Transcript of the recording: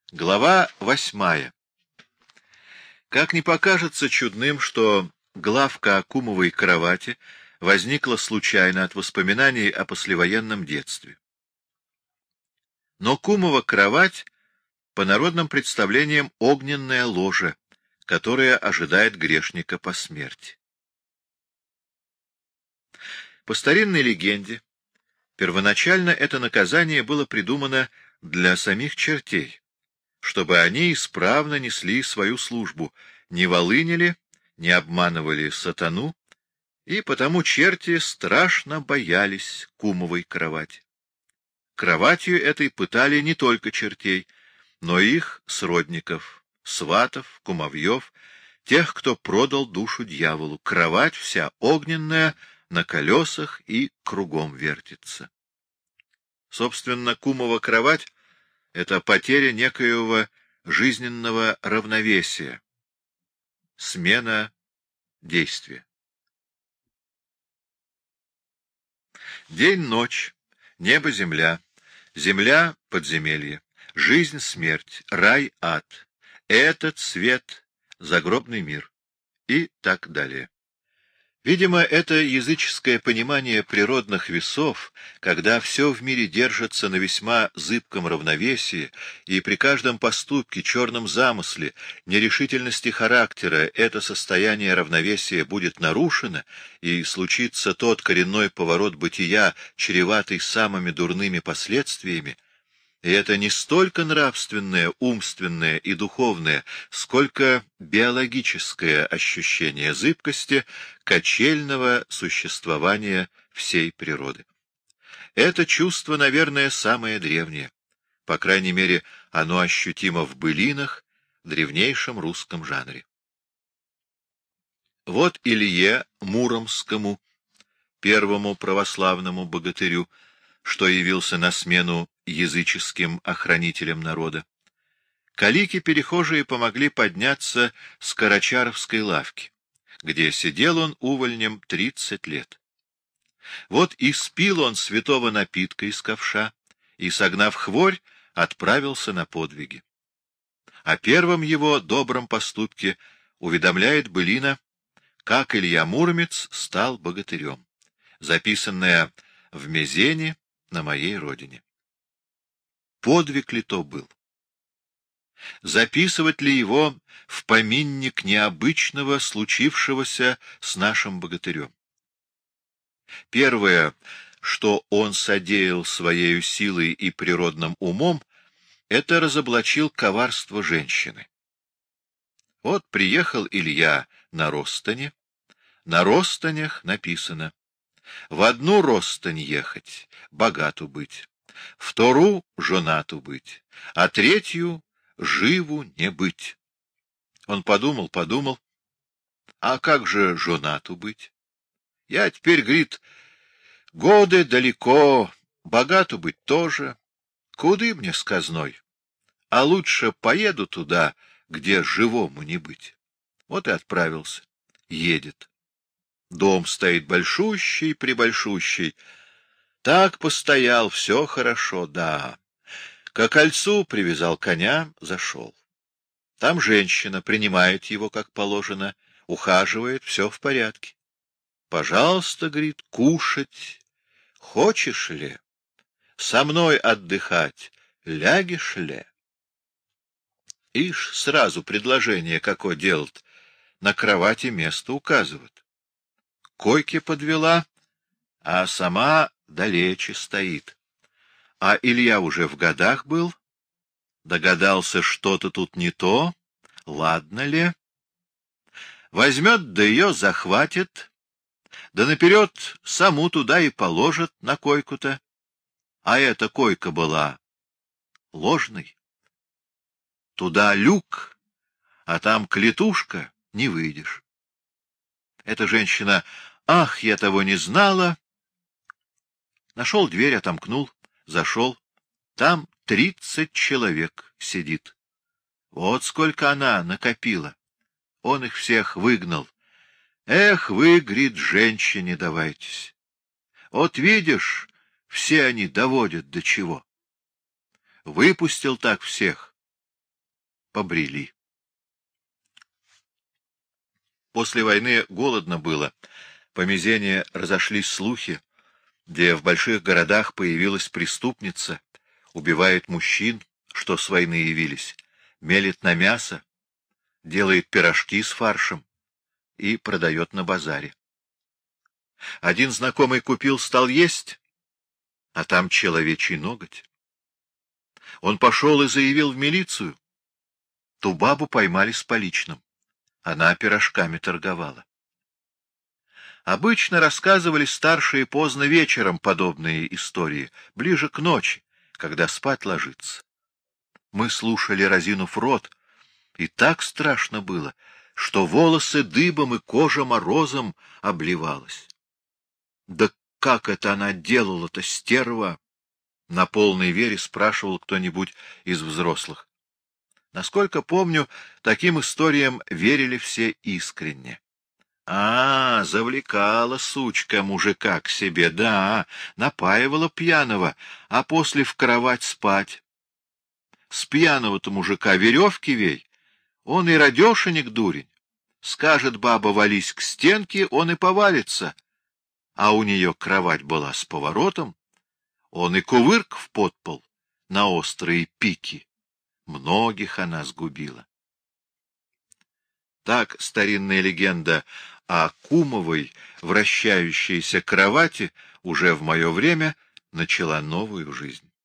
Глава 8. Как не покажется чудным, что главка о кумовой кровати возникла случайно от воспоминаний о послевоенном детстве. Но кумова кровать по народным представлениям огненное ложе, которое ожидает грешника по смерти. По старинной легенде, первоначально это наказание было придумано для самих чертей, чтобы они исправно несли свою службу, не волынили, не обманывали сатану, и потому черти страшно боялись кумовой кровати. Кроватью этой пытали не только чертей, но и их сродников, сватов, кумовьев, тех, кто продал душу дьяволу. Кровать вся огненная, на колесах и кругом вертится. Собственно, кумова кровать — это потеря некоего жизненного равновесия, смена действия. День-ночь, небо-земля, земля-подземелье, жизнь-смерть, рай-ад, этот свет, загробный мир и так далее. Видимо, это языческое понимание природных весов, когда все в мире держится на весьма зыбком равновесии, и при каждом поступке, черном замысле, нерешительности характера это состояние равновесия будет нарушено, и случится тот коренной поворот бытия, чреватый самыми дурными последствиями. И это не столько нравственное, умственное и духовное, сколько биологическое ощущение зыбкости, качельного существования всей природы. Это чувство, наверное, самое древнее. По крайней мере, оно ощутимо в былинах, древнейшем русском жанре. Вот Илье Муромскому, первому православному богатырю, что явился на смену языческим охранителям народа. Калики-перехожие помогли подняться с Карачаровской лавки, где сидел он увольнем 30 лет. Вот и спил он святого напитка из ковша, и, согнав хворь, отправился на подвиги. О первом его добром поступке уведомляет былина «Как Илья Муромец стал богатырем», записанная в Мезене на моей родине. Подвиг ли то был? Записывать ли его в поминник необычного, случившегося с нашим богатырем? Первое, что он содеял своею силой и природным умом, это разоблачил коварство женщины. Вот приехал Илья на Ростане. На Ростанях написано: в одну Ростань ехать, богату быть, вторую женату быть, а третью живу не быть. Он подумал, а как же женату быть? Я теперь, говорит, годы далеко, богату быть тоже. Куды мне с казной? А лучше поеду туда, где живому не быть. Вот и отправился. Едет. Дом стоит большущий-пребольшущий. Так постоял, все хорошо, да. К кольцу привязал коня, зашел. Там женщина принимает его, как положено, ухаживает, все в порядке. Пожалуйста, говорит, кушать. Хочешь ли? Со мной отдыхать. Лягешь ли? Ишь, сразу предложение какое делает. На кровати место указывает. Койки подвела, а сама далече стоит. А Илья уже в годах был, догадался, что-то тут не то, ладно ли. Возьмет, да ее захватит, да наперед саму туда и положит на койку-то. А эта койка была ложной. Туда люк, а там клетушка, не выйдешь. Эта женщина: ах, я того не знала. Нашел дверь, отомкнул, зашел. Там 30 человек сидит. Вот сколько она накопила. Он их всех выгнал. Эх, вы, говорит, женщине давайтесь. Вот видишь, все они доводят до чего. Выпустил так всех. побрели. После войны голодно было. По Мезене разошлись слухи, где в больших городах появилась преступница, убивает мужчин, что с войны явились, мелет на мясо, делает пирожки с фаршем и продает на базаре. Один знакомый купил, стал есть, а там человечий ноготь. Он пошел и заявил в милицию. Ту бабу поймали с поличным. Она пирожками торговала. Обычно рассказывали старшие поздно вечером подобные истории, ближе к ночи, когда спать ложится. Мы слушали, разинув рот, и так страшно было, что волосы дыбом и кожа морозом обливалась. Да как это она делала-то, стерва? На полной вере спрашивал кто-нибудь из взрослых. Насколько помню, таким историям верили все искренне. Завлекала сучка мужика к себе, да, напаивала пьяного, а после в кровать спать. С пьяного-то мужика веревки вей, он и радешенек дурень. Скажет баба, вались к стенке, он и повалится. А у нее кровать была с поворотом, он и кувырк в подпол на острые пики. Многих она сгубила. Так старинная легенда о кумовой вращающейся кровати уже в мое время начала новую жизнь.